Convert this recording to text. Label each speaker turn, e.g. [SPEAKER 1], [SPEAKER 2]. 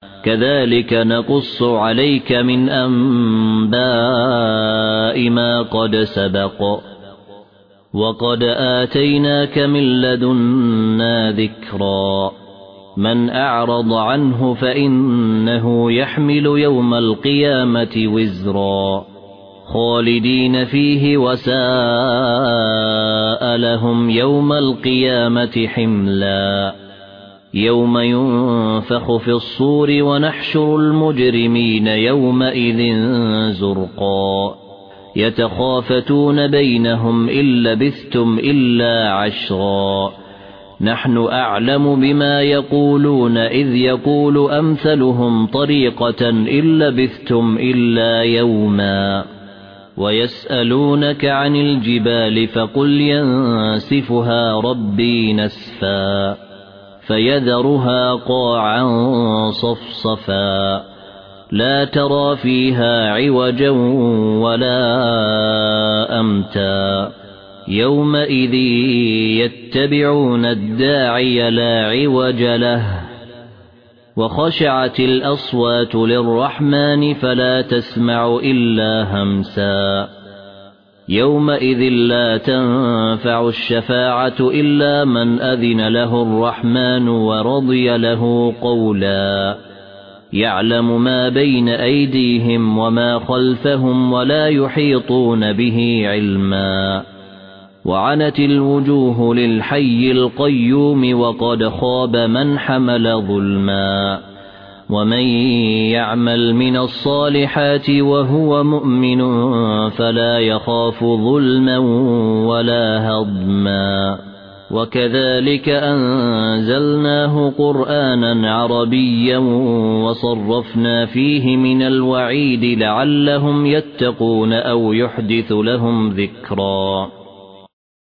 [SPEAKER 1] كذلك نقص عليك من أنباء ما قد سبق وقد آتيناك من لدنا ذكرا من أعرض عنه فإنه يحمل يوم القيامة وزرا خالدين فيه وساء لهم يوم القيامة حملا يوم ينفخ في الصور ونحشر المجرمين يومئذ زرقا يتخافتون بينهم إن لبثتم إلا عشرا نحن أعلم بما يقولون إذ يقول أمثلهم طريقة إن لبثتم إلا يوما ويسألونك عن الجبال فقل ينسفها ربي نسفا فيذرها قاعا صفصفا لا ترى فيها عوجا ولا أمتا يومئذ يتبعون الداعي لا عوج له وخشعت الأصوات للرحمن فلا تسمع إلا همسا يومئذ لا تنفع الشفاعة إلا من أذن له الرحمن ورضي له قولا يعلم ما بين أيديهم وما خلفهم ولا يحيطون به علما وعنت الوجوه للحي القيوم وقد خاب من حمل ظلما ومن يعمل من الصالحات وهو مؤمن فلا يخاف ظلما ولا هضما وكذلك أنزلناه قرآنا عربيا وصرفنا فيه من الوعيد لعلهم يتقون أو يحدث لهم ذكرا